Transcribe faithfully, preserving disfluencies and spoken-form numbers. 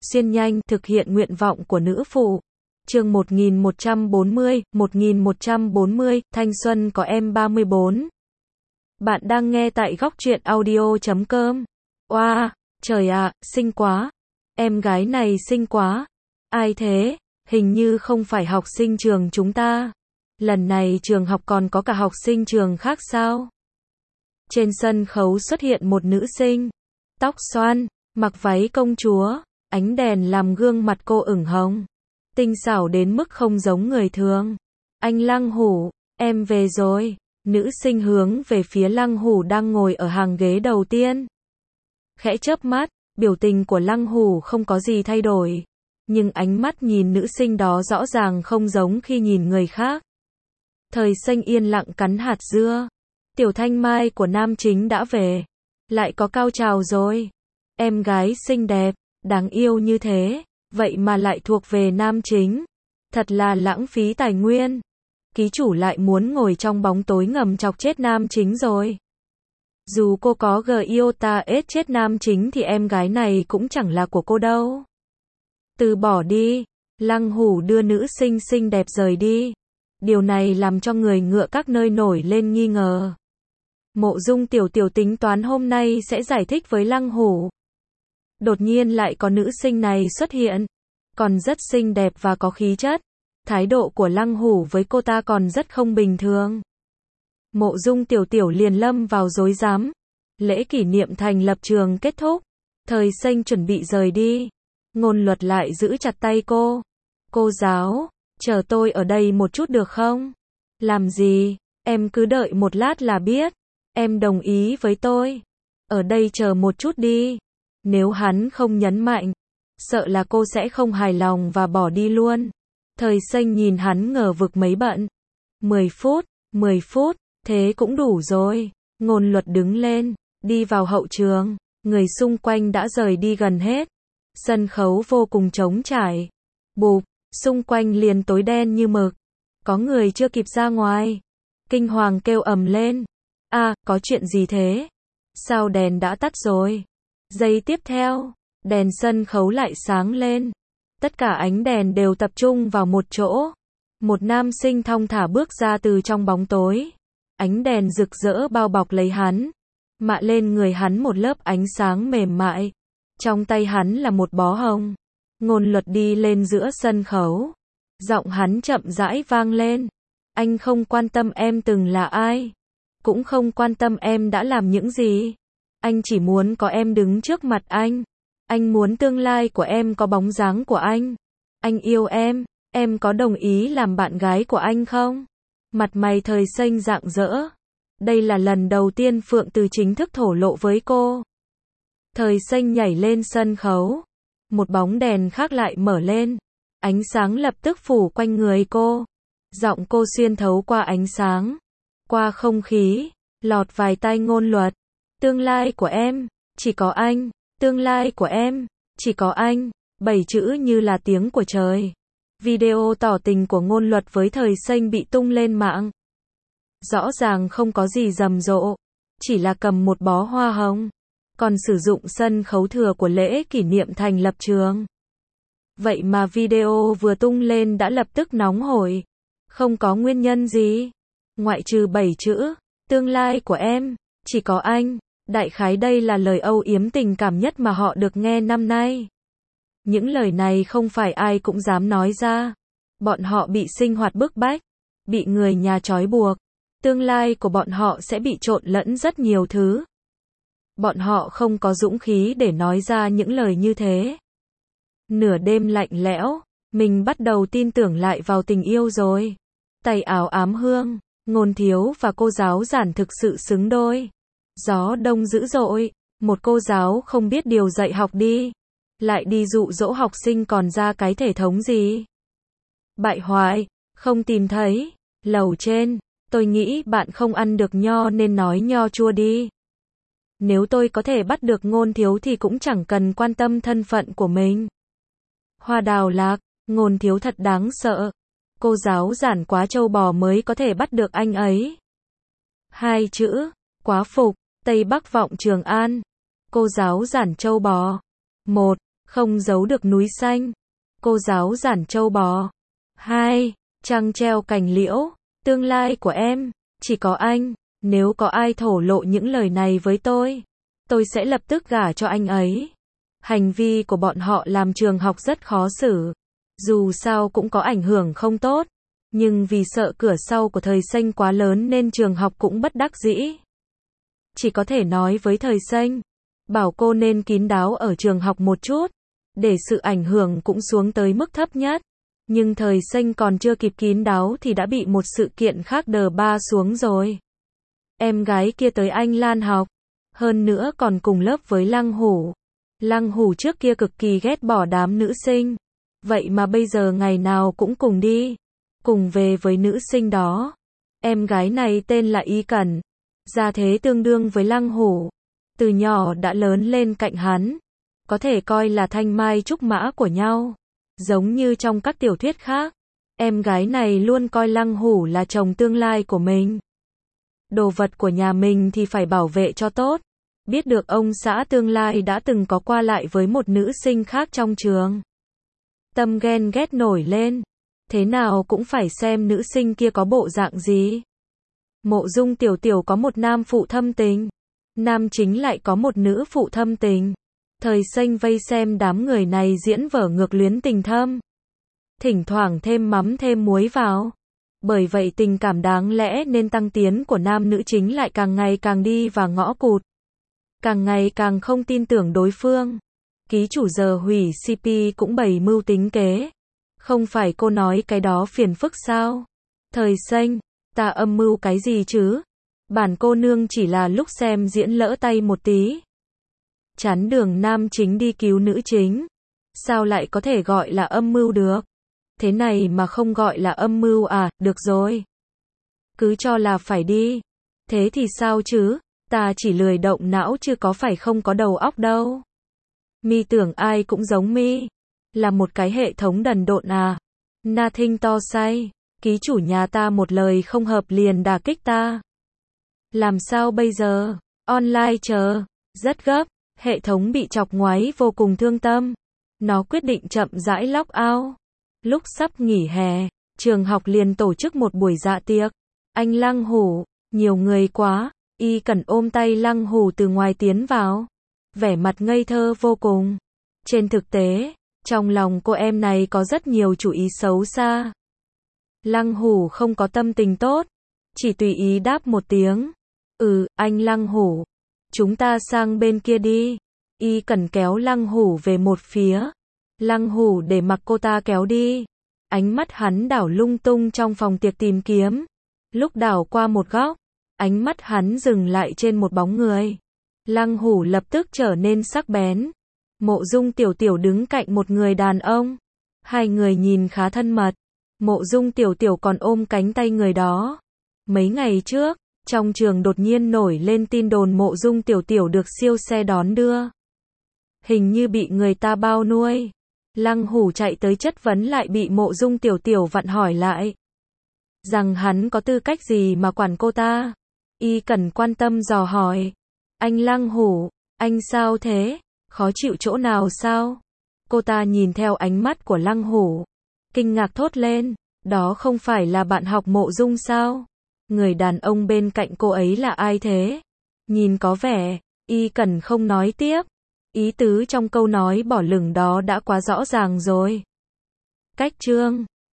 xuyên nhanh, thực hiện nguyện vọng của nữ phụ. Chương một nghìn một trăm bốn mươi, một nghìn một trăm bốn mươi, thanh xuân có em ba mươi bốn. Bạn đang nghe tại góc truyện audio chấm com. Oa, wow, trời ạ, xinh quá. Em gái này xinh quá. Ai thế? Hình như không phải học sinh trường chúng ta. Lần này trường học còn có cả học sinh trường khác sao? Trên sân khấu xuất hiện một nữ sinh. Tóc xoăn, mặc váy công chúa, ánh đèn làm gương mặt cô ửng hồng. Tinh xảo đến mức không giống người thường. Anh Lăng Hủ, em về rồi. Nữ sinh hướng về phía Lăng Hủ đang ngồi ở hàng ghế đầu tiên. Khẽ chớp mắt, biểu tình của Lăng Hủ không có gì thay đổi. Nhưng ánh mắt nhìn nữ sinh đó rõ ràng không giống khi nhìn người khác. Thời Xanh yên lặng cắn hạt dưa. Tiểu Thanh Mai của nam chính đã về. Lại có cao trào rồi. Em gái xinh đẹp, đáng yêu như thế, vậy mà lại thuộc về nam chính. Thật là lãng phí tài nguyên. Ký chủ lại muốn ngồi trong bóng tối ngầm chọc chết nam chính rồi. Dù cô có g iota ết chết nam chính thì em gái này cũng chẳng là của cô đâu. Từ bỏ đi. Lăng Hủ đưa nữ sinh xinh đẹp rời đi. Điều này làm cho người ngựa các nơi nổi lên nghi ngờ. Mộ Dung Tiểu Tiểu tính toán hôm nay sẽ giải thích với Lăng Hủ. Đột nhiên lại có nữ sinh này xuất hiện. Còn rất xinh đẹp và có khí chất. Thái độ của Lăng Hủ với cô ta còn rất không bình thường. Mộ Dung Tiểu Tiểu liền lâm vào rối rắm. Lễ kỷ niệm thành lập trường kết thúc. Thời Xanh chuẩn bị rời đi. Ngôn Luật lại giữ chặt tay cô. Cô giáo, chờ tôi ở đây một chút được không? Làm gì? Em cứ đợi một lát là biết. Em đồng ý với tôi. Ở đây chờ một chút đi. Nếu hắn không nhấn mạnh, sợ là cô sẽ không hài lòng và bỏ đi luôn. Thời Xanh nhìn hắn ngờ vực mấy bận. mười phút, mười phút, thế cũng đủ rồi. Ngôn Luật đứng lên, đi vào hậu trường. Người xung quanh đã rời đi gần hết. Sân khấu vô cùng trống trải. Bụp, xung quanh liền tối đen như mực. Có người chưa kịp ra ngoài. Kinh hoàng kêu ầm lên. A, à, có chuyện gì thế? Sao đèn đã tắt rồi? Giây tiếp theo, đèn sân khấu lại sáng lên. Tất cả ánh đèn đều tập trung vào một chỗ. Một nam sinh thong thả bước ra từ trong bóng tối. Ánh đèn rực rỡ bao bọc lấy hắn. Mạ lên người hắn một lớp ánh sáng mềm mại. Trong tay hắn là một bó hồng. Ngôn Luật đi lên giữa sân khấu. Giọng hắn chậm rãi vang lên. Anh không quan tâm em từng là ai. Cũng không quan tâm em đã làm những gì. Anh chỉ muốn có em đứng trước mặt anh. Anh muốn tương lai của em có bóng dáng của anh. Anh yêu em. Em có đồng ý làm bạn gái của anh không? Mặt mày Thời Xanh rạng rỡ. Đây là lần đầu tiên Phượng Từ chính thức thổ lộ với cô. Thời Xanh nhảy lên sân khấu. Một bóng đèn khác lại mở lên. Ánh sáng lập tức phủ quanh người cô. Giọng cô xuyên thấu qua ánh sáng. Qua không khí. Lọt vài tai Ngôn Luật. Tương lai của em. Chỉ có anh. Tương lai của em. Chỉ có anh. Bảy chữ như là tiếng của trời. Video tỏ tình của Ngôn Luật với Thời Xanh bị tung lên mạng. Rõ ràng không có gì rầm rộ. Chỉ là cầm một bó hoa hồng. Còn sử dụng sân khấu thừa của lễ kỷ niệm thành lập trường. Vậy mà video vừa tung lên đã lập tức nóng hổi. Không có nguyên nhân gì. Ngoại trừ bảy chữ. Tương lai của em. Chỉ có anh. Đại khái đây là lời âu yếm tình cảm nhất mà họ được nghe năm nay. Những lời này không phải ai cũng dám nói ra. Bọn họ bị sinh hoạt bức bách. Bị người nhà trói buộc. Tương lai của bọn họ sẽ bị trộn lẫn rất nhiều thứ. Bọn họ không có dũng khí để nói ra những lời như thế. Nửa đêm lạnh lẽo, mình bắt đầu tin tưởng lại vào tình yêu rồi. Tay áo ám hương, Ngôn Thiếu và cô giáo Giản thực sự xứng đôi. Gió đông dữ dội, một cô giáo không biết điều dạy học đi. Lại đi dụ dỗ học sinh còn ra cái thể thống gì. Bại hoại, không tìm thấy. Lầu trên, tôi nghĩ bạn không ăn được nho nên nói nho chua đi. Nếu tôi có thể bắt được Ngôn Thiếu thì cũng chẳng cần quan tâm thân phận của mình. Hoa đào lạc, Ngôn Thiếu thật đáng sợ. Cô giáo Giản quá trâu bò mới có thể bắt được anh ấy. Hai chữ, quá phục, Tây Bắc vọng Trường An. Cô giáo Giản trâu bò. Một, Không giấu được núi xanh. Cô giáo giản trâu bò. Hai. Trăng treo cành liễu. Tương lai của em, chỉ có anh. Nếu có ai thổ lộ những lời này với tôi, tôi sẽ lập tức gả cho anh ấy. Hành vi của bọn họ làm trường học rất khó xử. Dù sao cũng có ảnh hưởng không tốt. Nhưng vì sợ cửa sau của thời xanh quá lớn nên trường học cũng bất đắc dĩ. Chỉ có thể nói với thời xanh, bảo cô nên kín đáo ở trường học một chút, để sự ảnh hưởng cũng xuống tới mức thấp nhất. Nhưng thời xanh còn chưa kịp kín đáo thì đã bị một sự kiện khác đờ ba xuống rồi. Em gái kia tới Anh Lan học, hơn nữa còn cùng lớp với Lăng Hủ. Lăng Hủ trước kia cực kỳ ghét bỏ đám nữ sinh, vậy mà bây giờ ngày nào cũng cùng đi, cùng về với nữ sinh đó. Em gái này tên là Y Cẩn, gia thế tương đương với Lăng Hủ, từ nhỏ đã lớn lên cạnh hắn, có thể coi là thanh mai trúc mã của nhau. Giống như trong các tiểu thuyết khác, em gái này luôn coi Lăng Hủ là chồng tương lai của mình. Đồ vật của nhà mình thì phải bảo vệ cho tốt. Biết được ông xã tương lai đã từng có qua lại với một nữ sinh khác trong trường, tâm ghen ghét nổi lên. Thế nào cũng phải xem nữ sinh kia có bộ dạng gì. Mộ Dung Tiểu Tiểu có một nam phụ thâm tình, nam chính lại có một nữ phụ thâm tình. Thời xanh vây xem đám người này diễn vở ngược luyến tình thâm, thỉnh thoảng thêm mắm thêm muối vào. Bởi vậy tình cảm đáng lẽ nên tăng tiến của nam nữ chính lại càng ngày càng đi vào ngõ cụt, càng ngày càng không tin tưởng đối phương. Ký chủ giờ hủy xê pê cũng bày mưu tính kế. Không phải cô nói cái đó phiền phức sao? Thời xanh, ta âm mưu cái gì chứ? Bản cô nương chỉ là lúc xem diễn lỡ tay một tí. Chắn đường nam chính đi cứu nữ chính. Sao lại có thể gọi là âm mưu được? Thế này mà không gọi là âm mưu à? Được rồi, cứ cho là phải đi. Thế thì sao chứ? Ta chỉ lười động não chứ có phải không có đầu óc đâu. Mi tưởng ai cũng giống mi, là một cái hệ thống đần độn à? Nothing to say. Ký chủ nhà ta một lời không hợp liền đả kích ta. Làm sao bây giờ? Online chờ. Rất gấp. Hệ thống bị chọc ngoáy vô cùng thương tâm. Nó quyết định chậm rãi log out. Lúc sắp nghỉ hè, trường học liền tổ chức một buổi dạ tiệc. Anh Lăng Hủ, nhiều người quá. Y Cẩn ôm tay Lăng Hủ từ ngoài tiến vào, vẻ mặt ngây thơ vô cùng. Trên thực tế, trong lòng cô em này có rất nhiều chủ ý xấu xa. Lăng Hủ không có tâm tình tốt, chỉ tùy ý đáp một tiếng. Ừ, anh Lăng Hủ, chúng ta sang bên kia đi. Y Cẩn kéo Lăng Hủ về một phía. Lăng Hủ để mặc cô ta kéo đi. Ánh mắt hắn đảo lung tung trong phòng tiệc tìm kiếm. Lúc đảo qua một góc, ánh mắt hắn dừng lại trên một bóng người. Lăng Hủ lập tức trở nên sắc bén. Mộ Dung Tiểu Tiểu đứng cạnh một người đàn ông. Hai người nhìn khá thân mật. Mộ Dung Tiểu Tiểu còn ôm cánh tay người đó. Mấy ngày trước, trong trường đột nhiên nổi lên tin đồn Mộ Dung Tiểu Tiểu được siêu xe đón đưa. Hình như bị người ta bao nuôi. Lăng Hủ chạy tới chất vấn lại bị Mộ Dung Tiểu Tiểu vặn hỏi lại. Rằng hắn có tư cách gì mà quản cô ta. Y Cẩn quan tâm dò hỏi. Anh Lăng Hủ, anh sao thế? Khó chịu chỗ nào sao? Cô ta nhìn theo ánh mắt của Lăng Hủ, kinh ngạc thốt lên. Đó không phải là bạn học Mộ Dung sao? Người đàn ông bên cạnh cô ấy là ai thế? Nhìn có vẻ, Y Cẩn không nói tiếp. Ý tứ trong câu nói bỏ lửng đó đã quá rõ ràng rồi. Cách chương